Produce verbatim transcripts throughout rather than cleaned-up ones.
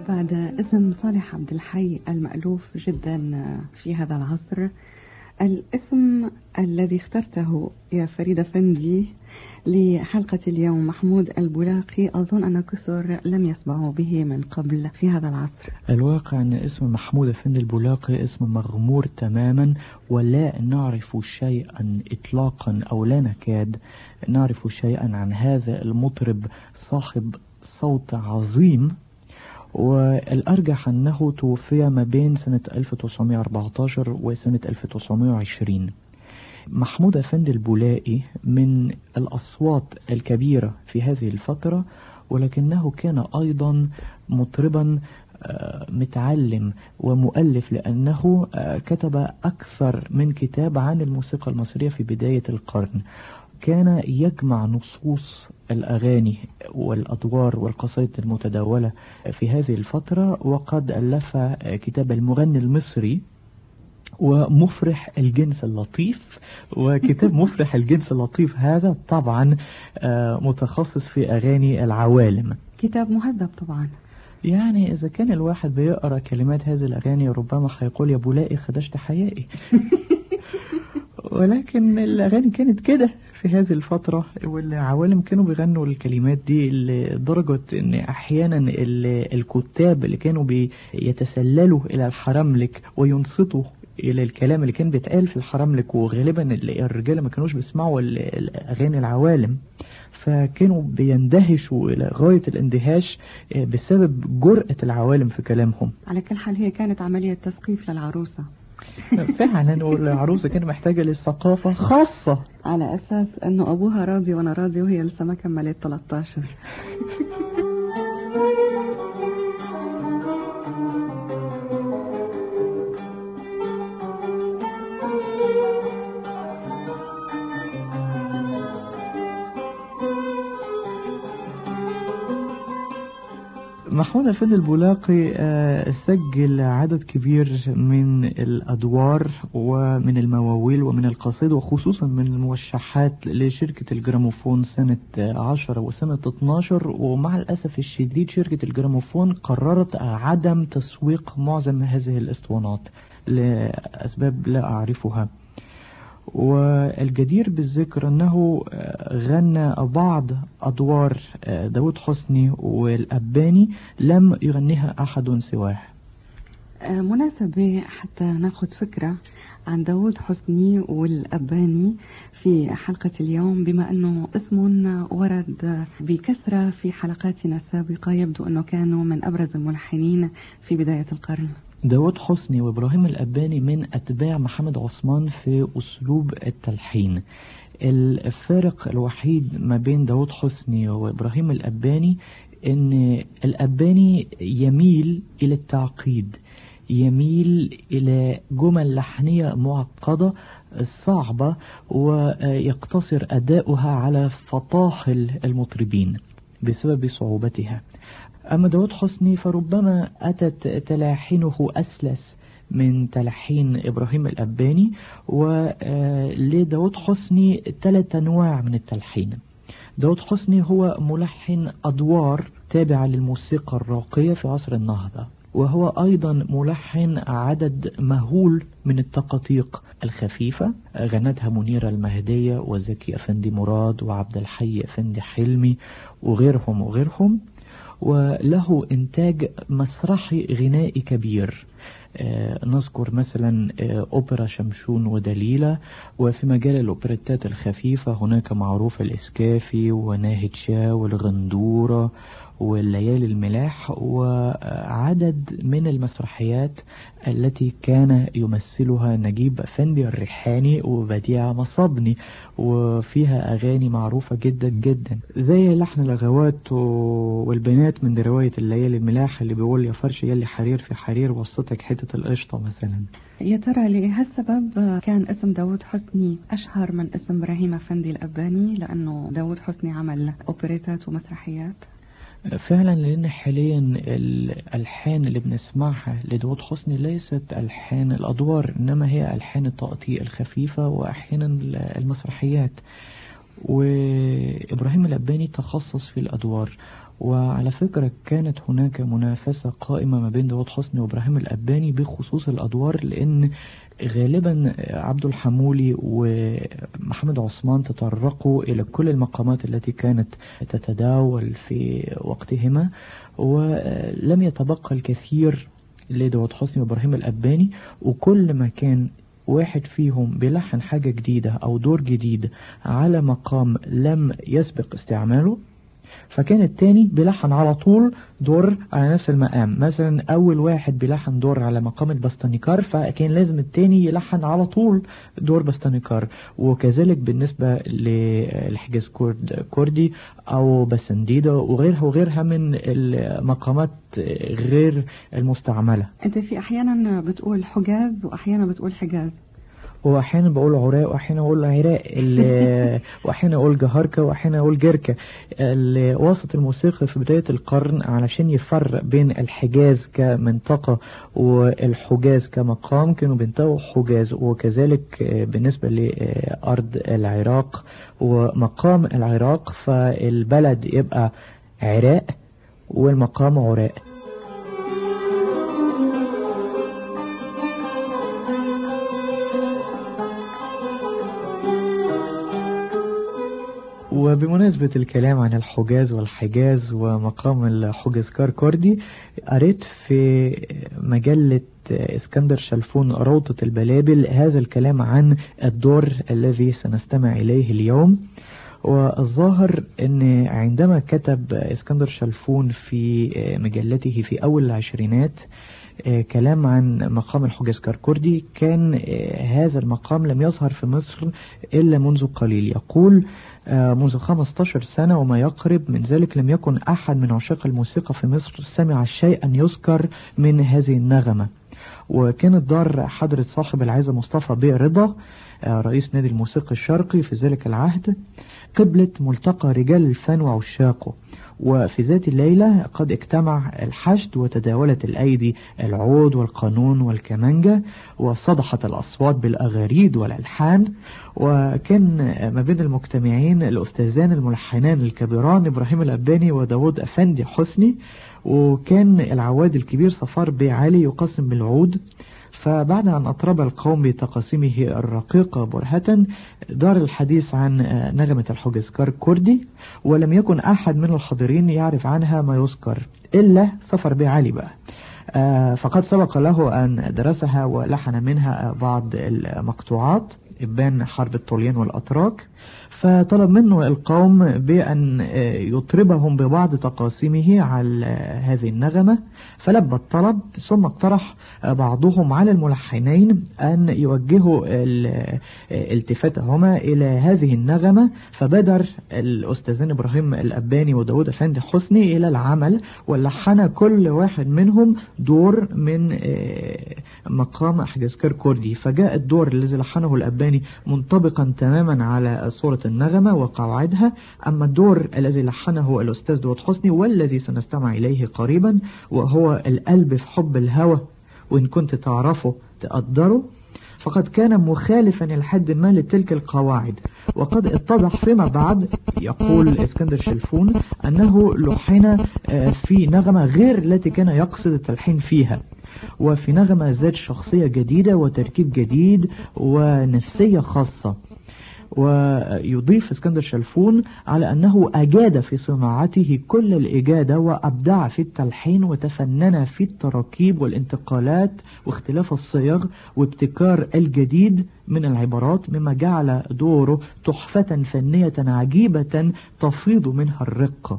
بعد اسم صالح عبد الحي المألوف جدا في هذا العصر، الاسم الذي اخترته يا فريد أفندي لحلقة اليوم محمود البولاقي أظن أن كثر لم يسمعوا به من قبل في هذا العصر. الواقع أن اسم محمود أفندي البولاقي اسم مغمور تماما، ولا نعرف شيئا إطلاقا أو لا نكاد نعرف شيئا عن هذا المطرب صاحب صوت عظيم. والأرجح أنه توفي ما بين سنة ألف وتسعمائة وأربعة عشر وسنة ألف وتسعمائة وعشرين. محمود أفندي البولاقي من الأصوات الكبيرة في هذه الفترة، ولكنه كان أيضا مطربا متعلم ومؤلف، لأنه كتب أكثر من كتاب عن الموسيقى المصرية في بداية القرن. كان يجمع نصوص الأغاني والأدوار والقصائد المتداولة في هذه الفترة، وقد ألف كتاب المغني المصري ومفرح الجنس اللطيف. وكتاب مفرح الجنس اللطيف هذا طبعا متخصص في أغاني العوالم، كتاب مهذب طبعا. يعني إذا كان الواحد بيقرأ كلمات هذه الأغاني ربما هيقول يا بولاقي خدشت حيائي. ولكن الأغاني كانت كده في هذه الفترة، والعوالم كانوا بيغنوا الكلمات دي لدرجة ان احيانا الكتاب اللي كانوا بيتسللوا الى الحرملك وينصتوا الى الكلام اللي كان بيتقال في الحرملك، وغالبا الرجال ما كانوش بيسمعوا الاغاني العوالم، فكانوا بيندهشوا الى غاية الاندهاش بسبب جرأة العوالم في كلامهم. على كل حال هي كانت عملية تثقيف للعروسة فعلا، والعروسة كانت محتاجة للثقافة خاصة، على أساس أنه أبوها راضي وأنا راضي وهي لسه ما كملت ثلاثة عشر. محمود أفندي البولاقي سجل عدد كبير من الأدوار ومن المواويل ومن القصائد، وخصوصا من الموشحات لشركة الجراموفون سنة عشرة وسنة اثناشر. ومع الأسف الشديد شركة الجراموفون قررت عدم تسويق معظم هذه الاسطوانات لأسباب لا أعرفها. والجدير بالذكر أنه غنى بعض أدوار داود حسني والأباني لم يغنيها أحد سواه. مناسبة حتى ناخد فكرة عن داود حسني والأباني في حلقة اليوم، بما أنه اسم ورد بكثرة في حلقاتنا السابقة، يبدو أنه كانوا من أبرز الملحنين في بداية القرن. داود حسني وإبراهيم الأباني من أتباع محمد عثمان في أسلوب التلحين. الفارق الوحيد ما بين داود حسني وإبراهيم الأباني أن الأباني يميل إلى التعقيد، يميل إلى جمل لحنية معقدة صعبة ويقتصر أداؤها على فطاحل المطربين بسبب صعوبتها. أما داود حسني فربما أتت تلاحينه أسلس من تلحين إبراهيم الأباني. ولداود حسني ثلاث أنواع من التلحين. داود حسني هو ملحن أدوار تابعة للموسيقى الراقية في عصر النهضة، وهو أيضا ملحن عدد مهول من التقاطيق الخفيفة غنتها منيرة المهدية وزكي أفندي مراد وعبد الحي أفندي حلمي وغيرهم وغيرهم. وله إنتاج مسرحي غنائي كبير، آه نذكر مثلا آه أوبرا شمشون ودليلة. وفي مجال الأوبريتات الخفيفة هناك معروف الإسكافي وناهد شاه والغندورة والليالي الملاح، وعدد من المسرحيات التي كان يمثلها نجيب أفندي الريحاني وبديع مصابني، وفيها أغاني معروفة جدا جدا زي لحن الأغوات والبنات من رواية الليالي الملاح اللي بيقول يا فرش يلي حرير في حرير وسطك حتة القشطة مثلا. يا ترى لهالسبب كان اسم داود حسني أشهر من اسم إبراهيم أفندي الأباني، لأنه داود حسني عمل أوبريتات ومسرحيات؟ فعلا، لأن حاليا الألحان اللي بنسمعها لداود حسني ليست ألحان الأدوار، إنما هي ألحان التقطيع الخفيفة وأحيانا المسرحيات. وإبراهيم الأباني تخصص في الأدوار. وعلى فكرة كانت هناك منافسة قائمة ما بين داود حسني وإبراهيم الأباني بخصوص الأدوار، لأن غالبا عبد الحمولي ومحمد عثمان تطرقوا إلى كل المقامات التي كانت تتداول في وقتهما، ولم يتبقى الكثير لداود حسني وإبراهيم الأباني. وكل ما كان واحد فيهم بيلحن حاجة جديدة أو دور جديد على مقام لم يسبق استعماله، فكان التاني بيلحن على طول دور على نفس المقام. مثلا أول واحد بيلحن دور على مقام البستانيكار، فكان لازم التاني يلحن على طول دور بستانيكار. وكذلك بالنسبة للحجاز كورد كوردي أو بسنديدة وغيرها وغيرها من المقامات غير المستعملة. أنت في أحيانا بتقول حجاز وأحيانا بتقول حجاز، واحيانا بقول عراء واحيانا اقول عراء واحيانا اقول جهركة واحيانا اقول جركة. وسط الموسيقى في بداية القرن علشان يفرق بين الحجاز كمنطقة والحجاز كمقام كانوا بينطقوا حجاز، وكذلك بالنسبة لأرض العراق ومقام العراق فالبلد يبقى عراء والمقام عراء. وبمناسبة الكلام عن الحجاز والحجاز ومقام الحجاز كوردي، قريت في مجلة اسكندر شلفون روضة البلابل هذا الكلام عن الدور الذي سنستمع إليه اليوم. والظاهر أن عندما كتب اسكندر شلفون في مجلته في أول العشرينات كلام عن مقام الحجاز كوردي، كان هذا المقام لم يظهر في مصر إلا منذ قليل. يقول منذ خمسة عشر سنة وما يقرب من ذلك لم يكن أحد من عشاق الموسيقى في مصر سمع شيئا يذكر من هذه النغمة. وكانت دار حضرة صاحب العزة مصطفى بيه رضا رئيس نادي الموسيقى الشرقي في ذلك العهد قبلة ملتقى رجال الفن وعشاقه. وفي ذات الليلة قد اجتمع الحشد وتداولت الأيدي العود والقانون والكمانجة وصدحت الأصوات بالأغاريد والألحان. وكان ما بين المجتمعين الأستاذان الملحنان الكبيران إبراهيم الأباني وداود أفندي حسني، وكان العواد الكبير صفار بيه علي يقسم بالعود. فبعد أن أطرب القوم بتقاسيمه الرقيقة برهة دار الحديث عن نغمة الحجاز كوردي، ولم يكن أحد من الحاضرين يعرف عنها ما يذكر إلا صفر بيه علي بقى. فقد سبق له أن درسها ولحن منها بعض المقطوعات إبان حرب الطليان والأتراك، فطلب منه القوم بأن يطربهم ببعض تقاسيمه على هذه النغمة، فلبى الطلب. ثم اقترح بعضهم على الملحنين أن يوجهوا التفاتهما إلى هذه النغمة، فبادر الأستاذين إبراهيم الأباني وداود أفندي حسني إلى العمل، ولحن كل واحد منهم دور من مقام حجاز كوردي. فجاء الدور الذي لحنه الأباني منطبقا تماما على صورة النغمة وقواعدها. أما الدور الذي لحنه الأستاذ داود حسني والذي سنستمع إليه قريبا وهو القلب في حب الهوى وإن كنت تعرفه تقدره، فقد كان مخالفا لحد ما لتلك القواعد. وقد اتضح فيما بعد، يقول اسكندر شلفون، أنه لحن في نغمة غير التي كان يقصد التلحين فيها، وفي نغمة ذات شخصية جديدة وتركيب جديد ونفسية خاصة. ويضيف اسكندر شلفون على أنه أجاد في صناعته كل الإجادة وأبدع في التلحين وتفنن في التراكيب والانتقالات واختلاف الصيغ وابتكار الجديد من العبارات، مما جعل دوره تحفة فنية عجيبة تفيض منها الرقة.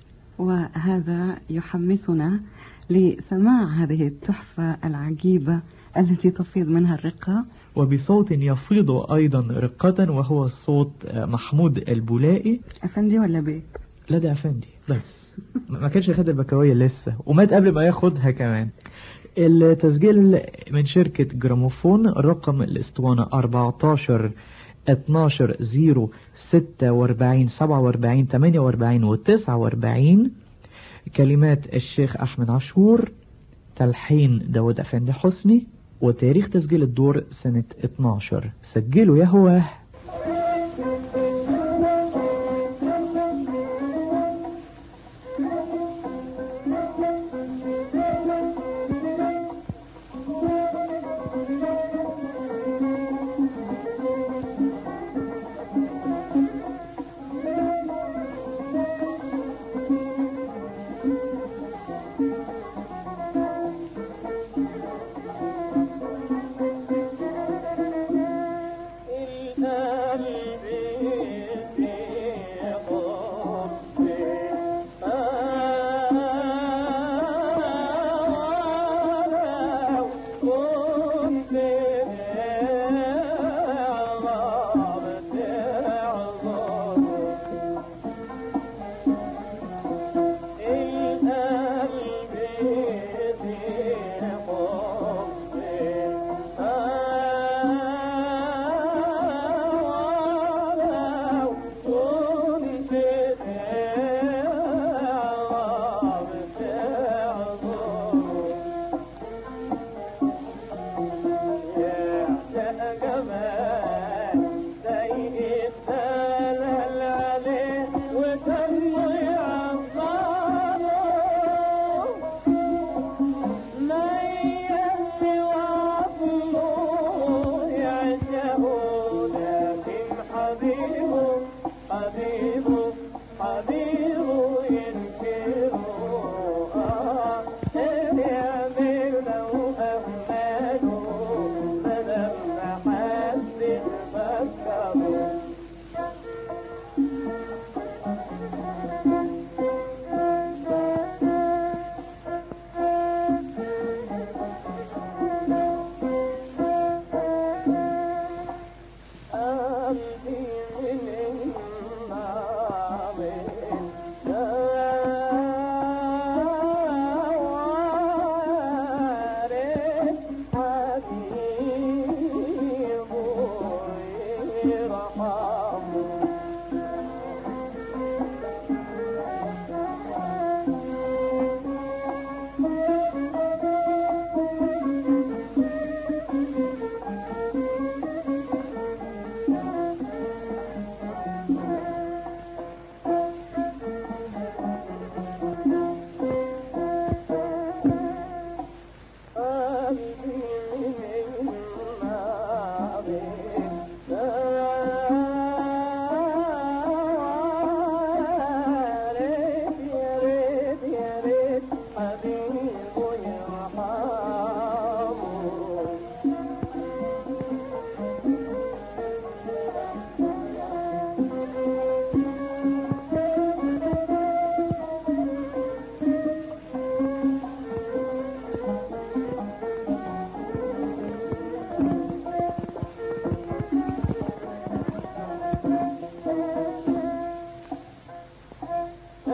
وهذا يحمسنا لسماع هذه التحفة العجيبة التي تفيض منها الرقة وبصوت يفيض أيضا رقة، وهو صوت محمود البولائي. أفندي ولا بيه؟ لا ده أفندي بس ما كانش خد البكالوريا لسه، ومات قبل ما ياخدها كمان. التسجيل من شركة جراموفون، رقم الاسطوانة أربعتاشر اتناشر زيرو ستة وأربعين سبعة وأربعين تمانية وأربعين وتسعة وأربعين. كلمات الشيخ أحمد عاشور، تلحين داود أفندي حسني، وتاريخ تسجيل الدور سنة اتناشر. سجلوا يا هواه.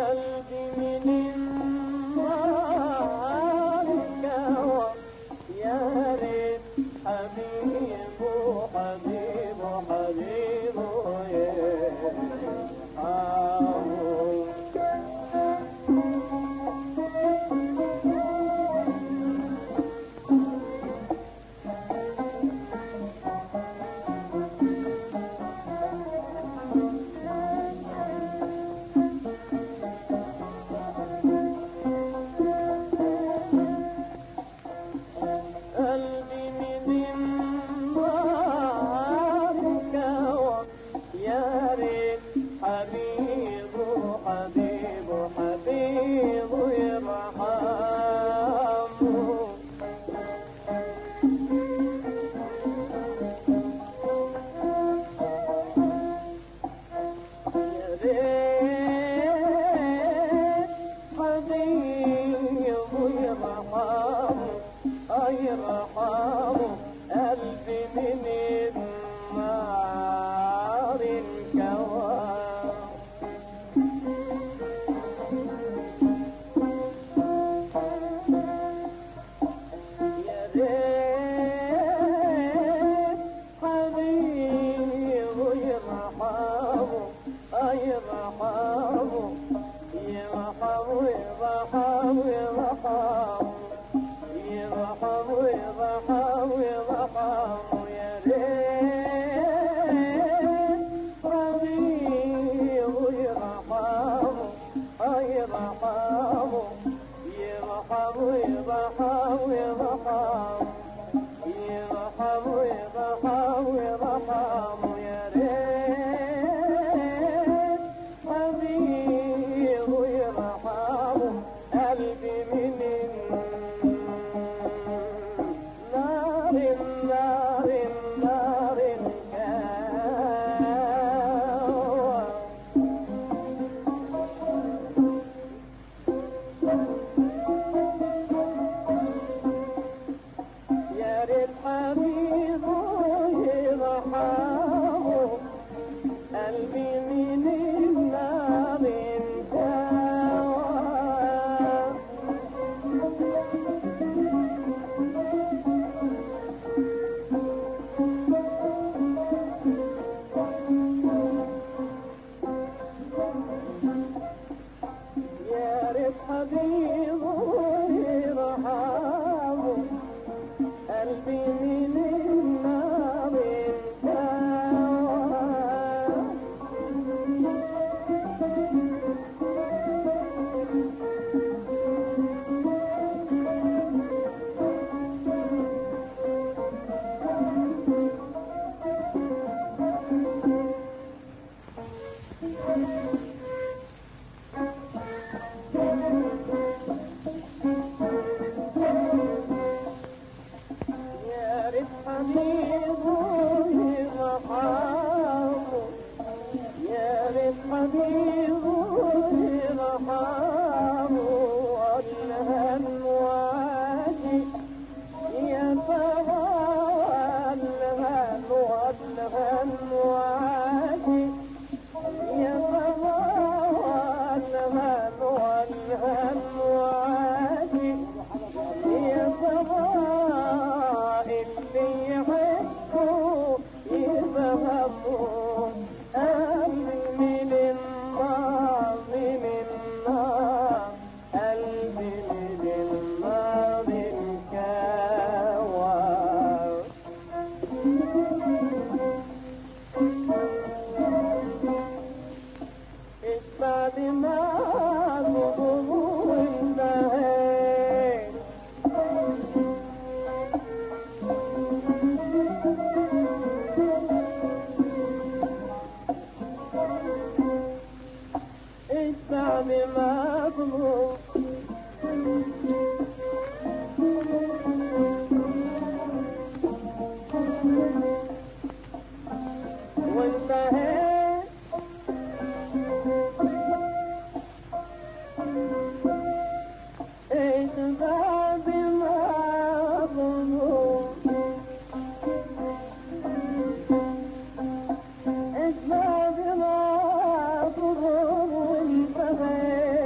اسمع بما تضر وانتهيت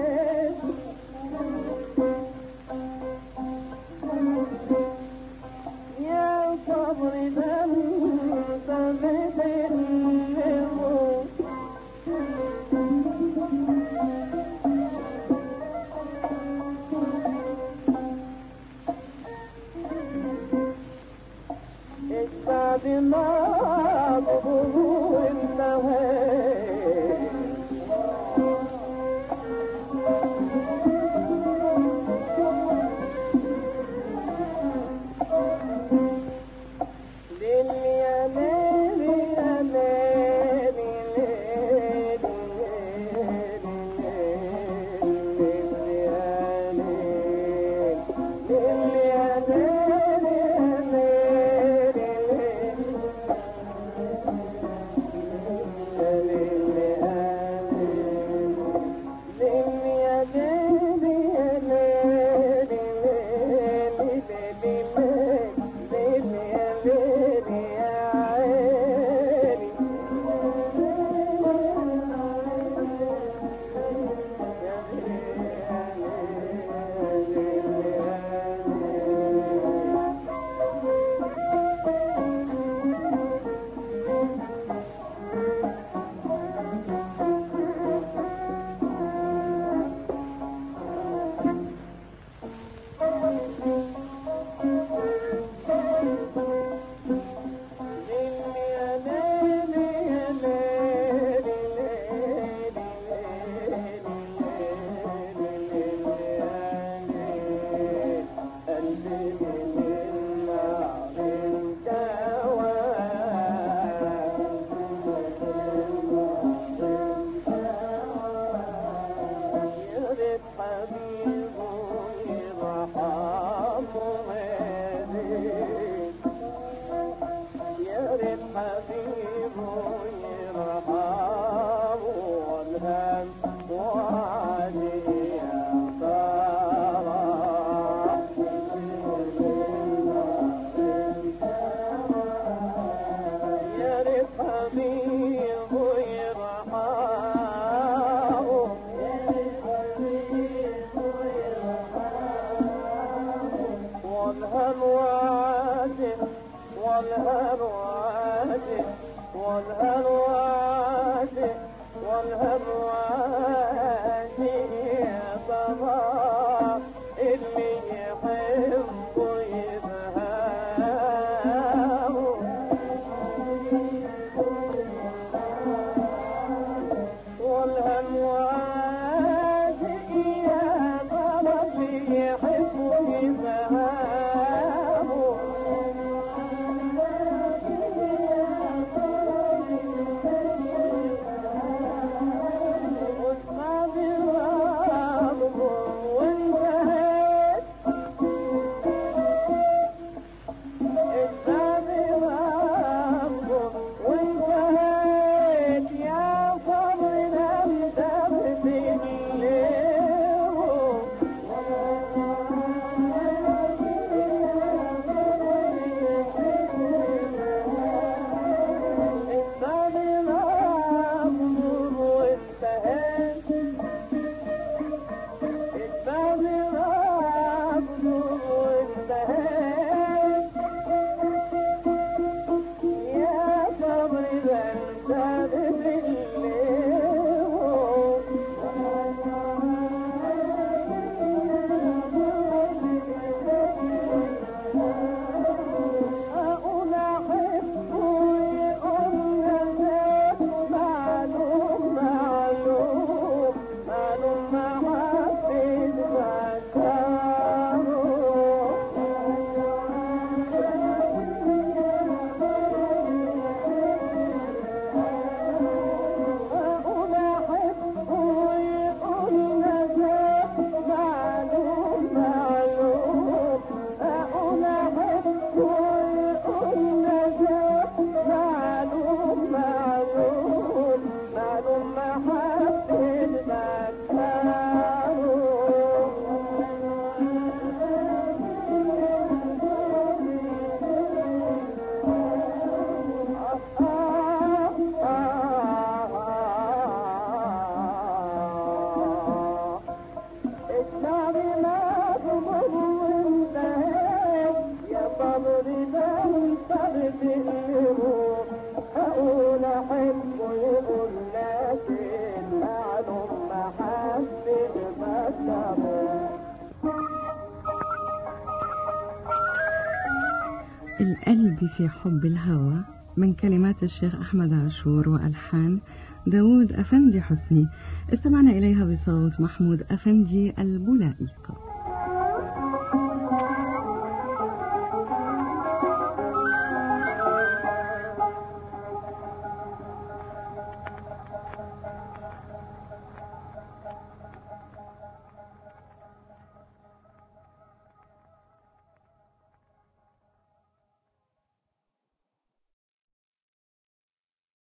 قلبي في حب الهوى من كلمات الشيخ أحمد عاشور وألحان داود أفندي حسني، استمعنا إليها بصوت محمود أفندي البولائي.